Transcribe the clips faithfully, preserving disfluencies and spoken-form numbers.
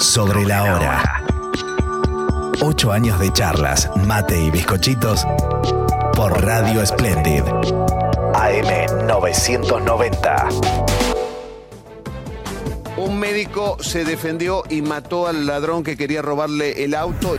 Sobre la hora. Ocho años de charlas, mate y bizcochitos por Radio Splendid. A M novecientos noventa. Un médico se defendió y mató al ladrón que quería robarle el auto.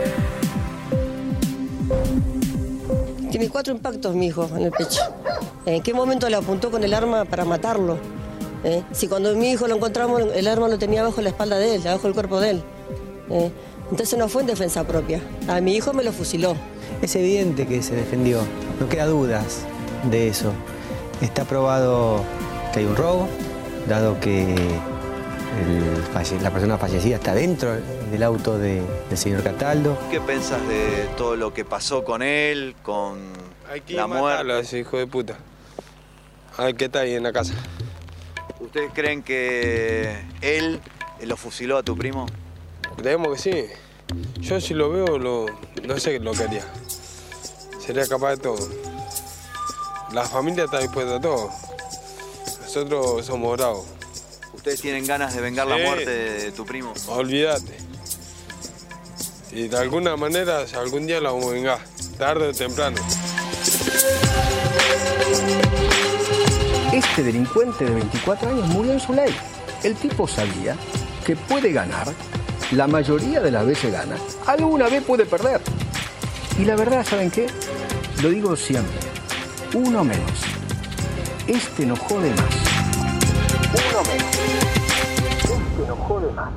Tiene cuatro impactos mi hijo en el pecho. ¿En qué momento le apuntó con el arma para matarlo? ¿Eh? Si cuando mi hijo lo encontramos, el arma lo tenía abajo la espalda de él, abajo el cuerpo de él. ¿Eh? Entonces no fue en defensa propia. A mi hijo me lo fusiló. Es evidente que se defendió, no queda dudas de eso. Está probado que hay un robo, dado que el, la persona fallecida está dentro del auto de, del señor Cataldo. ¿Qué pensás de todo lo que pasó con él, con hay que la muerte? A ese hijo de puta. A ver qué está ahí en la casa. ¿Ustedes creen que él lo fusiló a tu primo? Creemos que sí. Yo si lo veo, lo, no sé lo que haría. Sería capaz de todo. La familia está dispuesta a todo. Nosotros somos bravos. ¿Ustedes tienen ganas de vengar sí. la muerte de tu primo? Olvídate. Y de alguna manera, algún día la vamos a vengar. Tarde o temprano. Este delincuente de veinticuatro años murió en su ley. El tipo sabía que puede ganar, la mayoría de las veces gana, alguna vez puede perder. Y la verdad, ¿saben qué? Lo digo siempre, uno menos. Este no jode más. Uno menos. Este no jode más.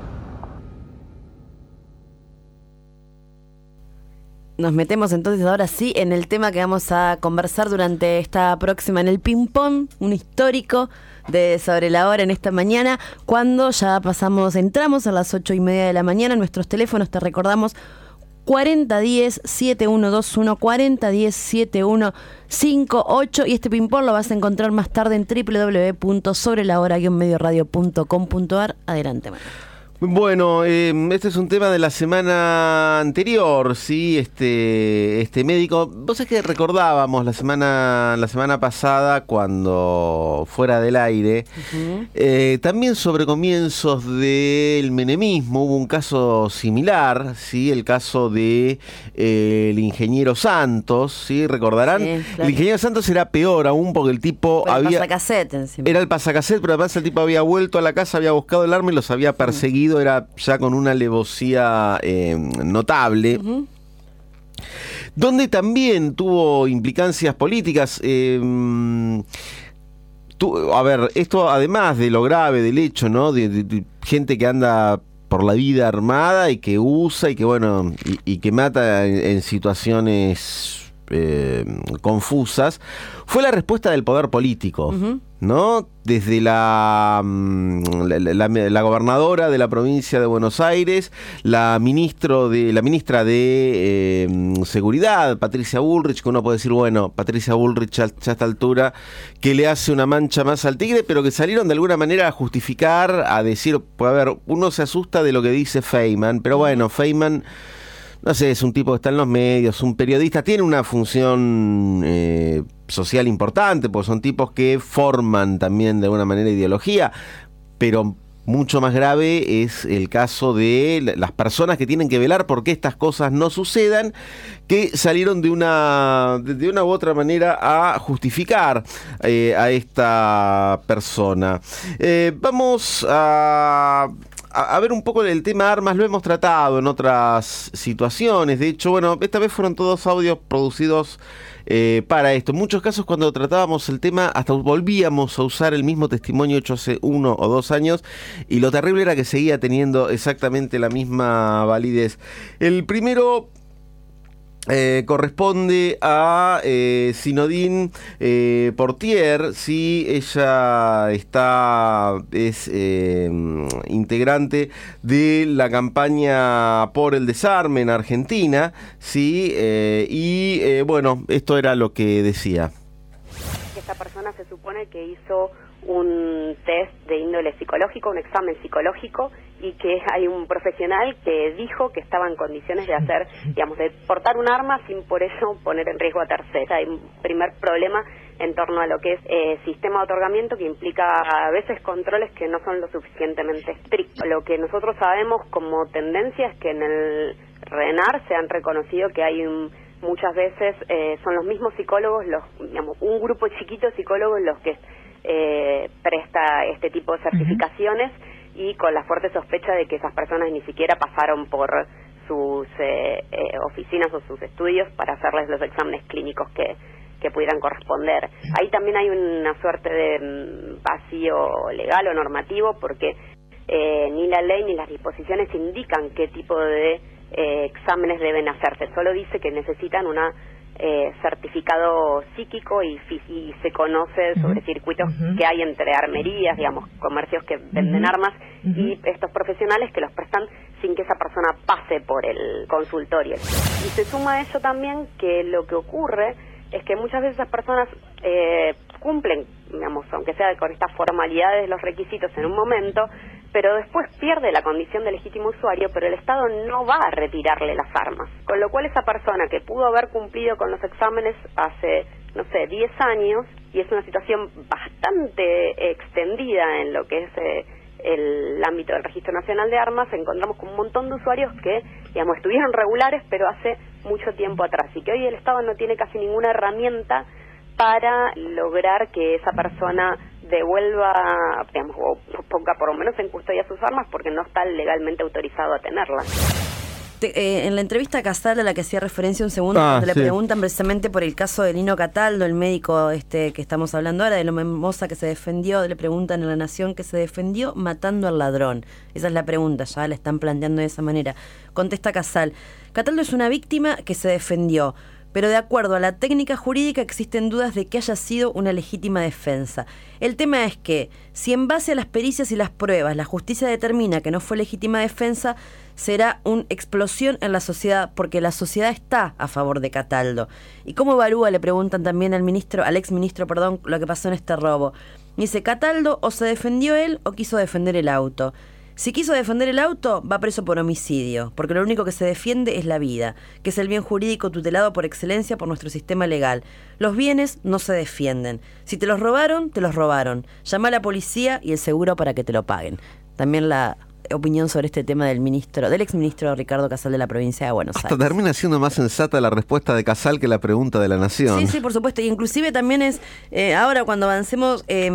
Nos metemos entonces ahora sí en el tema que vamos a conversar durante esta próxima en el ping-pong, un histórico de Sobre la Hora en esta mañana, cuando ya pasamos, entramos a las ocho y media de la mañana. Nuestros teléfonos, te recordamos, cuarenta diez, setenta y uno veintiuno, cuarenta diez, setenta y uno cincuenta y ocho, y este ping-pong lo vas a encontrar más tarde en doble u doble u doble u punto sobre la hora guion medio radio punto com punto a r. Adelante, Manuel. Bueno, eh, este es un tema de la semana anterior, sí, este, este médico. Vos sabés que recordábamos la semana, la semana pasada, cuando fuera del aire, uh-huh. eh, también sobre comienzos del menemismo hubo un caso similar, sí, el caso de eh, el ingeniero Santos, sí, recordarán. Sí, claro. El ingeniero Santos era peor aún porque el tipo el había pasacassette encima. Era el pasacassette, pero además el tipo había vuelto a la casa, había buscado el arma y los había perseguido. Uh-huh. Era ya con una alevosía eh, notable, uh-huh. donde también tuvo implicancias políticas. Eh, tu, a ver, esto además de lo grave del hecho, ¿no? De, de, de gente que anda por la vida armada y que usa y que, bueno, y, y que mata en, en situaciones eh, confusas, fue la respuesta del poder político, uh-huh. ¿no? Desde la, la, la, la gobernadora de la provincia de Buenos Aires, la ministro de la ministra de eh, Seguridad, Patricia Bullrich, que uno puede decir, bueno, Patricia Bullrich ya, ya a esta altura, que le hace una mancha más al tigre, pero que salieron de alguna manera a justificar, a decir, pues a ver, uno se asusta de lo que dice Feynman, pero bueno, Feynman, no sé, es un tipo que está en los medios, un periodista, tiene una función eh, social importante, porque son tipos que forman también de alguna manera ideología, pero mucho más grave es el caso de las personas que tienen que velar porque estas cosas no sucedan, que salieron de una de una u otra manera a justificar eh, a esta persona. Eh, vamos a... A ver un poco del tema armas, lo hemos tratado en otras situaciones. De hecho, bueno, esta vez fueron todos audios producidos eh, para esto. En muchos casos, cuando tratábamos el tema, hasta volvíamos a usar el mismo testimonio hecho hace uno o dos años, y lo terrible era que seguía teniendo exactamente la misma validez. El primero Eh, corresponde a eh, Sinodín eh, Portier, sí, ella está es eh, integrante de la campaña por el desarme en Argentina, sí, eh, y eh, bueno, esto era lo que decía. Esta persona se supone que hizo un test de índole psicológico, un examen psicológico, y que hay un profesional que dijo que estaba en condiciones de hacer, digamos, de portar un arma sin por eso poner en riesgo a terceros. El primer problema en torno a lo que es eh, sistema de otorgamiento, que implica a veces controles que no son lo suficientemente estrictos. Lo que nosotros sabemos como tendencia es que en el RENAR se han reconocido que hay un, muchas veces eh, son los mismos psicólogos, los digamos un grupo chiquito de psicólogos los que eh, presta este tipo de certificaciones, uh-huh. y con la fuerte sospecha de que esas personas ni siquiera pasaron por sus eh, eh, oficinas o sus estudios para hacerles los exámenes clínicos que, que pudieran corresponder. Ahí también hay una suerte de mm, vacío legal o normativo, porque eh, ni la ley ni las disposiciones indican qué tipo de eh, exámenes deben hacerse. Solo dice que necesitan una eh, certificado psíquico y, y se conoce sobre uh-huh. circuitos uh-huh. que hay entre armerías, digamos, comercios que venden uh-huh. armas, uh-huh. y estos profesionales que los prestan sin que esa persona pase por el consultorio. Y se suma a eso también que lo que ocurre es que muchas veces esas personas eh, cumplen, digamos, aunque sea con estas formalidades, los requisitos en un momento, pero después pierde la condición de legítimo usuario, pero el Estado no va a retirarle las armas. Con lo cual esa persona que pudo haber cumplido con los exámenes hace, no sé, diez años, y es una situación bastante extendida en lo que es eh, el ámbito del Registro Nacional de Armas, encontramos con un montón de usuarios que, digamos, estuvieron regulares, pero hace mucho tiempo atrás, y que hoy el Estado no tiene casi ninguna herramienta para lograr que esa persona devuelva, digamos, o ponga por lo menos en custodia sus armas, porque no está legalmente autorizado a tenerlas. Eh, en la entrevista a Casal, a la que hacía referencia un segundo, ah, cuando sí. le preguntan precisamente por el caso de Lino Cataldo, el médico este que estamos hablando ahora, de Loma Hermosa, que se defendió, le preguntan en La Nación que se defendió matando al ladrón. Esa es la pregunta, ya la están planteando de esa manera. Contesta Casal: Cataldo es una víctima que se defendió, pero de acuerdo a la técnica jurídica existen dudas de que haya sido una legítima defensa. El tema es que, si en base a las pericias y las pruebas la justicia determina que no fue legítima defensa, será una explosión en la sociedad, porque la sociedad está a favor de Cataldo. ¿Y cómo evalúa? Le preguntan también al ministro, al exministro, perdón, lo que pasó en este robo. Dice: Cataldo o se defendió él o quiso defender el auto. Si quiso defender el auto, va preso por homicidio, porque lo único que se defiende es la vida, que es el bien jurídico tutelado por excelencia por nuestro sistema legal. Los bienes no se defienden. Si te los robaron, te los robaron. Llama a la policía y el seguro para que te lo paguen. También la opinión sobre este tema del ministro, del exministro Ricardo Casal de la provincia de Buenos Hasta Aires. termina siendo más sensata la respuesta de Casal que la pregunta de La Nación. Sí, sí, por supuesto. Y inclusive también es, eh, ahora cuando avancemos... Eh,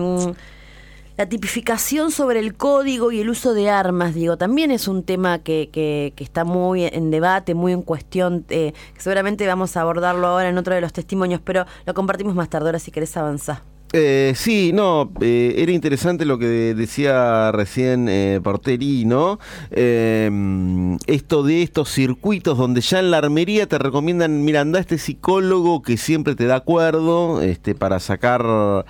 La tipificación sobre el código y el uso de armas, digo, también es un tema que, que, que está muy en debate, muy en cuestión, eh, que seguramente vamos a abordarlo ahora en otro de los testimonios, pero lo compartimos más tarde. Ahora si querés avanzar. Eh, sí, no, eh, era interesante lo que decía recién eh, Porteri, ¿no? Eh, esto de estos circuitos donde ya en la armería te recomiendan, mira, anda este psicólogo que siempre te da acuerdo este, para sacar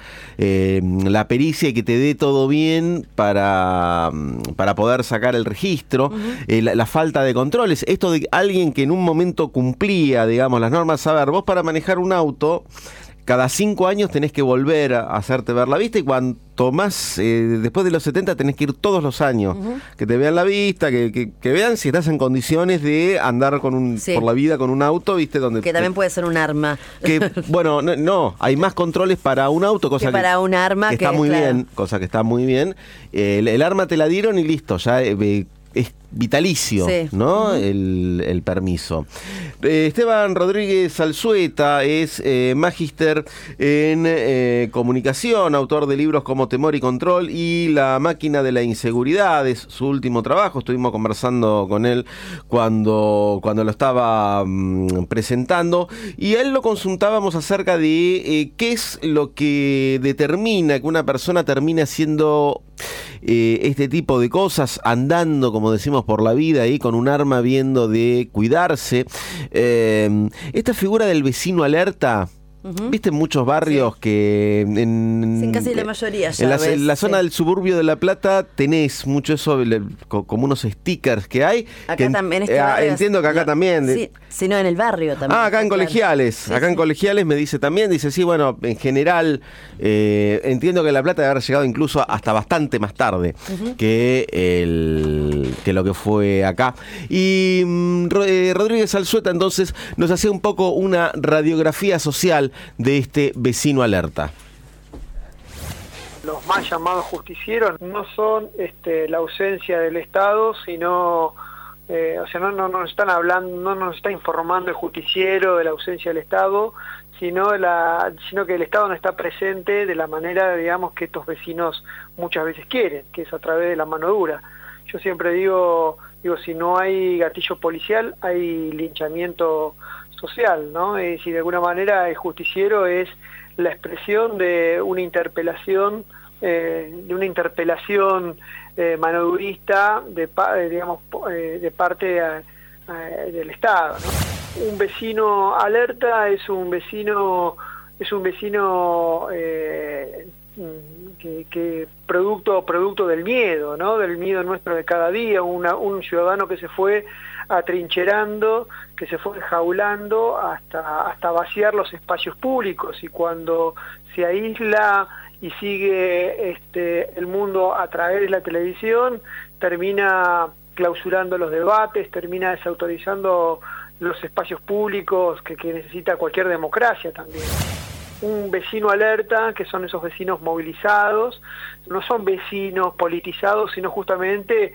eh, la pericia y que te dé todo bien para, para poder sacar el registro. Uh-huh. eh, la, la falta de controles, esto de alguien que en un momento cumplía, digamos, las normas. A ver, vos para manejar un auto cada cinco años tenés que volver a hacerte ver la vista, y cuanto más, eh, después de los setenta tenés que ir todos los años, uh-huh. que te vean la vista, que, que, que vean si estás en condiciones de andar con un, sí. por la vida con un auto, ¿viste? Donde que también te, puede ser un arma. Que, bueno, no, no, hay más controles para un auto, cosa que, para que, un arma que que está muy claro. bien, cosa que está muy bien. Eh, el, el arma te la dieron y listo, ya eh, es vitalicio, sí. ¿no? Uh-huh. el, el permiso. Eh, Esteban Rodríguez Alzueta es eh, magíster en eh, comunicación, autor de libros como Temor y Control y La Máquina de la Inseguridad. Es su último trabajo. Estuvimos conversando con él cuando, cuando lo estaba mmm, presentando, y a él lo consultábamos acerca de eh, qué es lo que determina que una persona termine haciendo eh, este tipo de cosas, andando, como decimos, por la vida ahí con un arma, viendo de cuidarse. Eh, esta figura del vecino alerta, uh-huh. viste en muchos barrios sí. que en, en casi la mayoría ya en, la, ves, en la sí. zona del suburbio de La Plata tenés mucho eso, le, como unos stickers que hay. Acá que, también este eh, barrio, entiendo que acá no, también de, sí, sino en el barrio también. Ah, acá en claro. Colegiales, sí, acá sí. en Colegiales me dice también, dice sí, bueno, en general eh, entiendo que La Plata debe haber llegado incluso hasta bastante más tarde uh-huh. que el que lo que fue acá. Y eh, Rodríguez Alzueta entonces nos hacía un poco una radiografía social de este vecino alerta. Los más llamados justicieros no son este, la ausencia del Estado, sino, eh, o sea, no, no nos están hablando, no nos está informando el justiciero de la ausencia del Estado, sino, la, sino que el Estado no está presente de la manera, digamos, que estos vecinos muchas veces quieren, que es a través de la mano dura. Yo siempre digo, digo, si no hay gatillo policial, hay linchamiento social, ¿no? Es decir, de alguna manera el justiciero es la expresión de una interpelación, eh, de una interpelación eh, manodurista de, eh, digamos, eh, de parte a, a, del Estado, ¿no? Un vecino alerta es un vecino, es un vecino eh, que, que producto, producto del miedo, ¿no? Del miedo nuestro de cada día, una, un ciudadano que se fue atrincherando, que se fue enjaulando hasta, hasta vaciar los espacios públicos, y cuando se aísla y sigue este, el mundo a través de la televisión, termina clausurando los debates, termina desautorizando los espacios públicos que, que necesita cualquier democracia también. Un vecino alerta, que son esos vecinos movilizados, no son vecinos politizados, sino justamente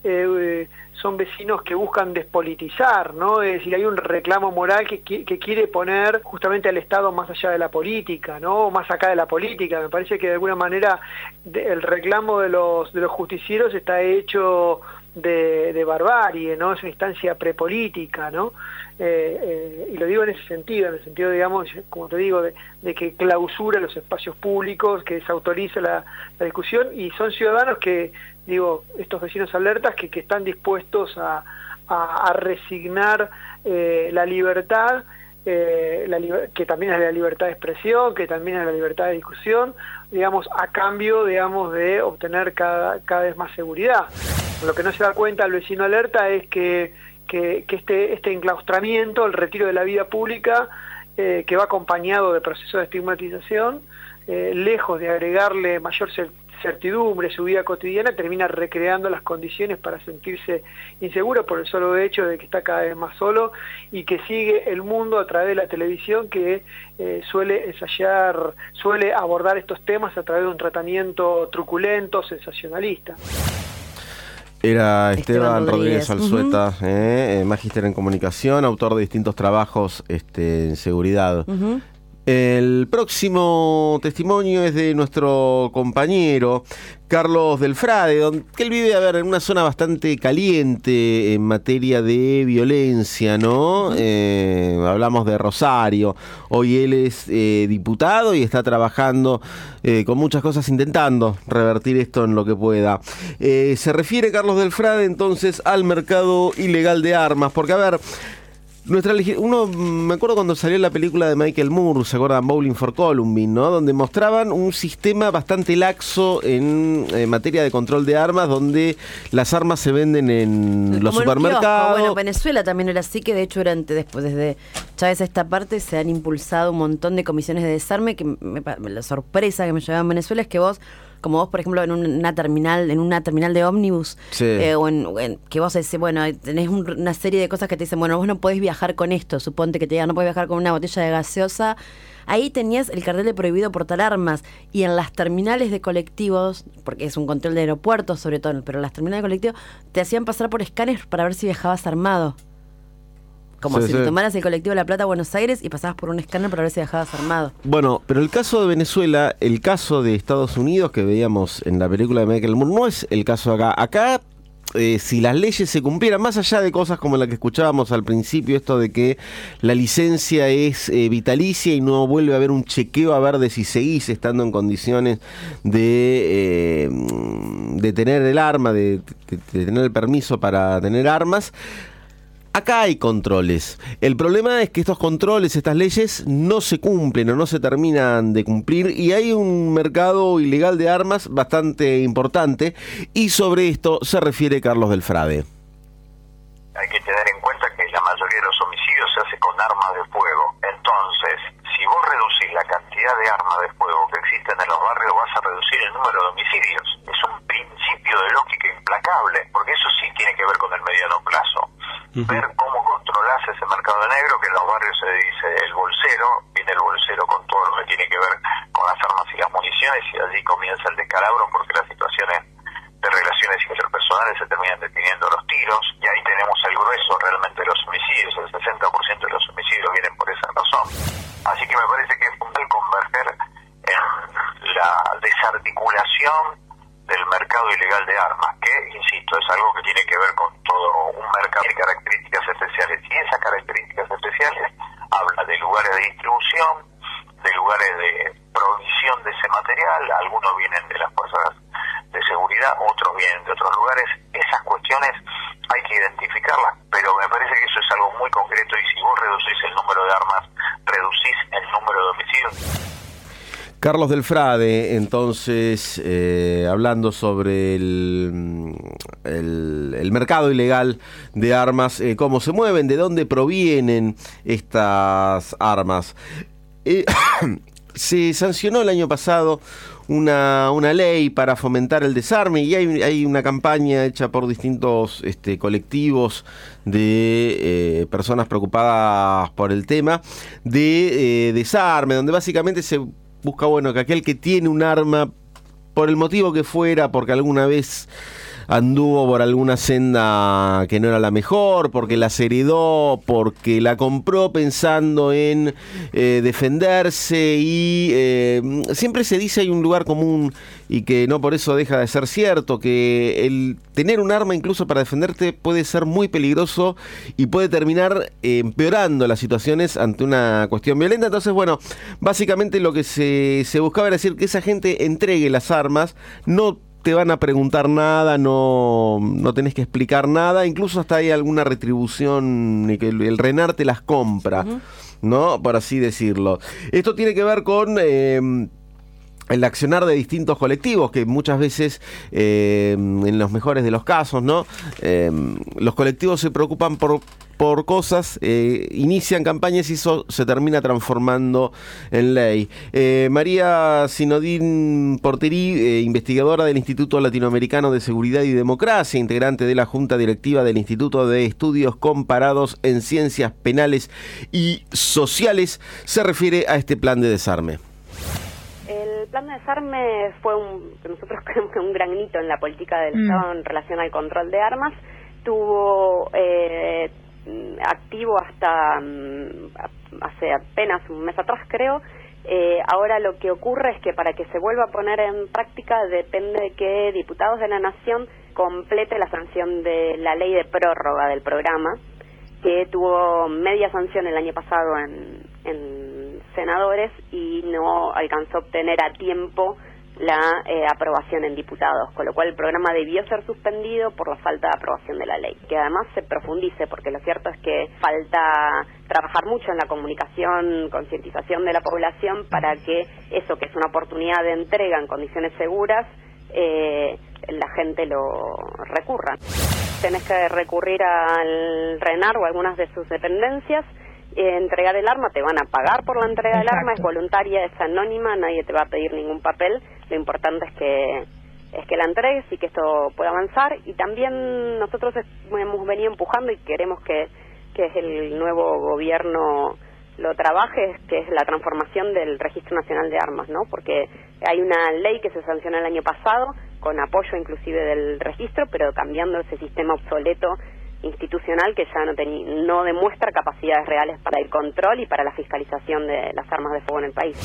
eh, son vecinos que buscan despolitizar, ¿no? Es decir, hay un reclamo moral que, que quiere poner justamente al Estado más allá de la política, ¿no? Más acá de la política. Me parece que de alguna manera de, el reclamo de los, de los justicieros está hecho de, de barbarie, ¿no? Es una instancia prepolítica, ¿no? Eh, eh, y lo digo en ese sentido, en el sentido, digamos, como te digo, de, de que clausura los espacios públicos, que desautoriza la, la discusión, y son ciudadanos que, digo, estos vecinos alertas que, que están dispuestos a, a, a resignar eh, la libertad, eh, la liber que también es la libertad de expresión, que también es la libertad de discusión, digamos, a cambio, digamos, de obtener cada, cada vez más seguridad. Lo que no se da cuenta el vecino alerta es que que, que este, este enclaustramiento, el retiro de la vida pública, eh, que va acompañado de procesos de estigmatización, eh, lejos de agregarle mayor certidumbre a su vida cotidiana, termina recreando las condiciones para sentirse inseguro por el solo hecho de que está cada vez más solo y que sigue el mundo a través de la televisión, que eh, suele ensayar, suele abordar estos temas a través de un tratamiento truculento, sensacionalista. Era Esteban, Esteban Rodríguez Alzueta, uh-huh. eh, eh, magíster en comunicación, autor de distintos trabajos este, en seguridad. Uh-huh. El próximo testimonio es de nuestro compañero Carlos Del Frade, donde él vive, a ver, en una zona bastante caliente en materia de violencia, ¿no? Eh, hablamos de Rosario. Hoy él es eh, diputado y está trabajando eh, con muchas cosas, intentando revertir esto en lo que pueda. Eh, se refiere Carlos Del Frade entonces al mercado ilegal de armas, porque, a ver, Nuestra uno me acuerdo cuando salió la película de Michael Moore, ¿se acuerdan? Bowling for Columbine, ¿no? Donde mostraban un sistema bastante laxo en, en materia de control de armas, donde las armas se venden en Como los en supermercados. Bueno, Venezuela también era así, que de hecho durante después desde Chávez a esta parte se han impulsado un montón de comisiones de desarme, que me, la sorpresa que me llevaba en Venezuela es que vos, como vos, por ejemplo, en una terminal, en una terminal de ómnibus, sí. eh, o en, en, que vos decís, bueno, tenés un, una serie de cosas que te dicen, bueno, vos no podés viajar con esto, suponte que te digan, no podés viajar con una botella de gaseosa. Ahí tenías el cartel de prohibido portar armas, y en las terminales de colectivos, porque es un control de aeropuertos sobre todo, pero en las terminales de colectivos te hacían pasar por escáneres para ver si viajabas armado. Como sí, si sí. te tomaras el colectivo de La Plata a Buenos Aires y pasabas por un escáner para ver si viajabas armado. Bueno, pero el caso de Venezuela, el caso de Estados Unidos que veíamos en la película de Michael Moore, no es el caso acá. Acá, eh, si las leyes se cumplieran, más allá de cosas como la que escuchábamos al principio, esto de que la licencia es eh, vitalicia y no vuelve a haber un chequeo a ver de si seguís estando en condiciones de, eh, de tener el arma, de, de, de tener el permiso para tener armas. Acá hay controles. El problema es que estos controles, estas leyes, no se cumplen o no se terminan de cumplir, y hay un mercado ilegal de armas bastante importante, y sobre esto se refiere Carlos Del Frade. Hay que tener en cuenta que la mayoría de los homicidios se hace con armas de fuego. Entonces, si vos reducís la cantidad de armas de fuego que existen en los barrios, vas a reducir el número de homicidios. Es un principio de lógica implacable, porque eso sí tiene que ver con el mediano plazo. Ver cómo controlás ese mercado negro, que en los barrios se dice el bolsero, viene el bolsero con finales se terminan deteniendo los tiros, y ahí tenemos el grueso realmente de los homicidios. El sesenta por ciento de los homicidios vienen por esa razón. Así que me parece que es fundamental converger en la desarticulación del mercado ilegal de armas, que, insisto, es algo que tiene que ver con todo un mercado de características especiales, y esas características especiales habla de lugares de distribución, de lugares de provisión de ese material. Algunos vienen de las fuerzas de seguridad, otros vienen de otros lugares. Esas cuestiones hay que identificarlas, pero me parece que eso es algo muy concreto, y si vos reducís el número de armas, reducís el número de homicidios. Carlos Delfrade, entonces, eh, hablando sobre el, el, el mercado ilegal de armas, eh, cómo se mueven, de dónde provienen estas armas. Eh, se sancionó el año pasado una, una ley para fomentar el desarme, y hay, hay una campaña hecha por distintos este, colectivos de eh, personas preocupadas por el tema de eh, desarme, donde básicamente se busca, bueno, que aquel que tiene un arma, por el motivo que fuera, porque alguna vez anduvo por alguna senda que no era la mejor, porque la heredó, porque la compró pensando en eh, defenderse, y eh, siempre se dice, hay un lugar común, y que no por eso deja de ser cierto, que el tener un arma incluso para defenderte puede ser muy peligroso y puede terminar eh, empeorando las situaciones ante una cuestión violenta. Entonces, bueno, básicamente lo que se, se buscaba era decir que esa gente entregue las armas, no te van a preguntar nada, no, no tenés que explicar nada, incluso hasta hay alguna retribución, y que el, el RENAR te las compra, uh-huh. ¿no? Por así decirlo. Esto tiene que ver con Eh, el accionar de distintos colectivos, que muchas veces, eh, en los mejores de los casos, ¿no? Eh, los colectivos se preocupan por, por cosas, eh, inician campañas, y eso se termina transformando en ley. Eh, María Sinodín Porterí, eh, investigadora del Instituto Latinoamericano de Seguridad y Democracia, integrante de la Junta Directiva del Instituto de Estudios Comparados en Ciencias Penales y Sociales, se refiere a este plan de desarme. El plan de desarme fue un, nosotros creemos que un gran hito en la política del mm. Estado en relación al control de armas. Tuvo eh, activo hasta um, hace apenas un mes atrás, creo. Eh, ahora lo que ocurre es que para que se vuelva a poner en práctica depende de que diputados de la Nación complete la sanción de la ley de prórroga del programa, que tuvo media sanción el año pasado en, en senadores y no alcanzó a obtener a tiempo la eh, aprobación en diputados, con lo cual el programa debió ser suspendido por la falta de aprobación de la ley. Que además se profundice, porque lo cierto es que falta trabajar mucho en la comunicación, concientización de la población, para que eso, que es una oportunidad de entrega en condiciones seguras, eh, la gente lo recurra. Tenés que recurrir al RENAR o a algunas de sus dependencias, eh, entregar el arma, te van a pagar por la entrega Exacto. del arma, es voluntaria, es anónima, nadie te va a pedir ningún papel, lo importante es que es que la entregues y que esto pueda avanzar. Y también nosotros hemos venido empujando y queremos que, que el nuevo gobierno lo trabaje, que es la transformación del Registro Nacional de Armas, ¿no? Porque hay una ley que se sancionó el año pasado, con apoyo inclusive del registro, pero cambiando ese sistema obsoleto institucional que ya no, teni- no demuestra capacidades reales para el control y para la fiscalización de las armas de fuego en el país.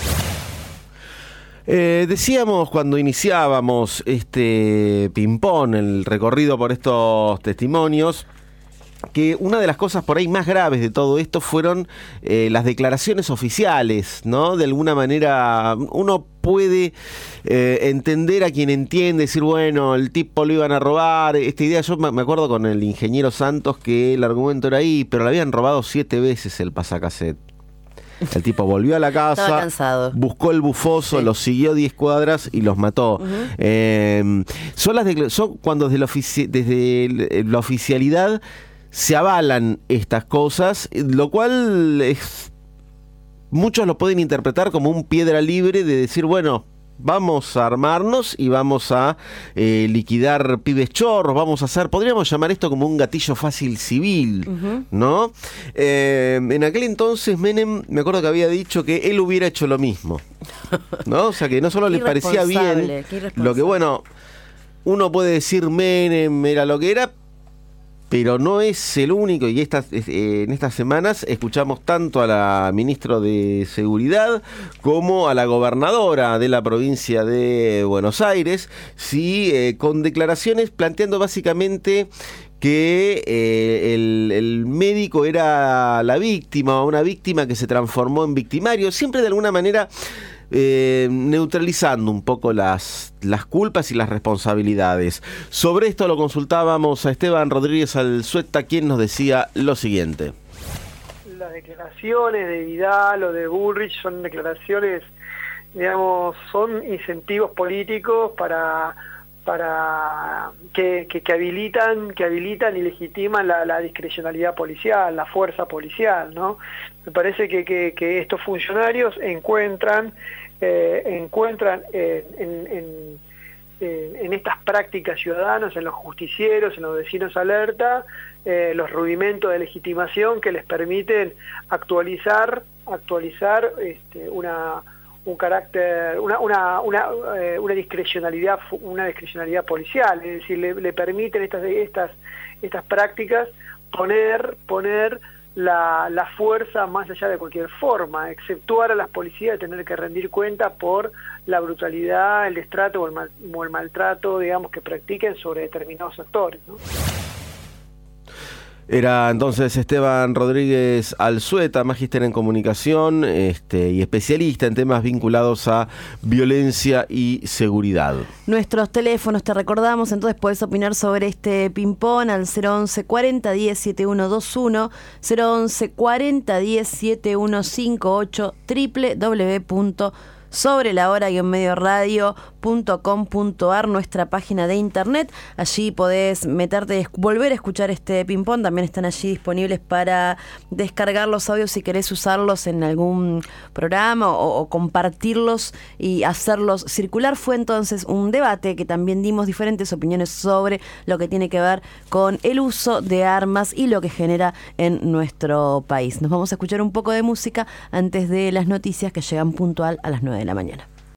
Eh, decíamos cuando iniciábamos este ping-pong, el recorrido por estos testimonios, que una de las cosas por ahí más graves de todo esto fueron eh, las declaraciones oficiales, ¿no? De alguna manera uno puede eh, entender a quien entiende, decir, bueno, el tipo lo iban a robar, esta idea, yo me acuerdo con el ingeniero Santos que el argumento era ahí, pero le habían robado siete veces el pasacassette. El tipo volvió a la casa, buscó el bufoso, sí. los siguió diez cuadras y los mató. Uh-huh. Eh, son las de, son cuando desde la, ofici- desde la oficialidad se avalan estas cosas, lo cual es, muchos lo pueden interpretar como un piedra libre de decir, bueno, vamos a armarnos y vamos a eh, liquidar pibes chorros, vamos a hacer, podríamos llamar esto como un gatillo fácil civil, uh-huh. ¿no? Eh, en aquel entonces Menem, me acuerdo que había dicho que él hubiera hecho lo mismo, ¿no? O sea, que no solo le parecía bien lo que, bueno, uno puede decir Menem era lo que era, pero no es el único, y estas, eh, en estas semanas escuchamos tanto a la ministra de Seguridad como a la gobernadora de la provincia de Buenos Aires, sí, eh, con declaraciones planteando básicamente que eh, el, el médico era la víctima, una víctima que se transformó en victimario, siempre de alguna manera Eh, neutralizando un poco las, las culpas y las responsabilidades. Sobre esto lo consultábamos a Esteban Rodríguez Alzueta, quien nos decía lo siguiente. Las declaraciones de Vidal o de Bullrich son declaraciones, digamos, son incentivos políticos para para que, que, que habilitan que habilitan y legitiman la, la discrecionalidad policial, la fuerza policial, ¿no? Me parece que, que, que estos funcionarios encuentran eh, encuentran eh, en, en, en, en estas prácticas ciudadanas, en los justicieros, en los vecinos alerta, eh, los rudimentos de legitimación que les permiten actualizar actualizar este, una un carácter, una una una, eh, una discrecionalidad una discrecionalidad policial, es decir, le, le permiten estas estas estas prácticas poner poner la, la fuerza más allá de cualquier forma, exceptuar a las policías de tener que rendir cuenta por la brutalidad, el destrato o el, mal, o el maltrato, digamos, que practiquen sobre determinados sectores, ¿no? Era entonces Esteban Rodríguez Alzueta, magíster en comunicación este, y especialista en temas vinculados a violencia y seguridad. Nuestros teléfonos, te recordamos, entonces puedes opinar sobre este ping-pong al cero once cuarenta diez setenta y uno veintiuno, cero once cuarenta diez setenta y uno cincuenta y ocho, doble u doble u doble u punto sobre la hora guion medio radio punto com punto ar, nuestra página de internet. Allí podés meterte, volver a escuchar este ping-pong. También están allí disponibles para descargar los audios si querés usarlos en algún programa o, o compartirlos y hacerlos circular. Fue entonces un debate que también dimos diferentes opiniones sobre lo que tiene que ver con el uso de armas y lo que genera en nuestro país. Nos vamos a escuchar un poco de música antes de las noticias que llegan puntual a las nueve de la mañana.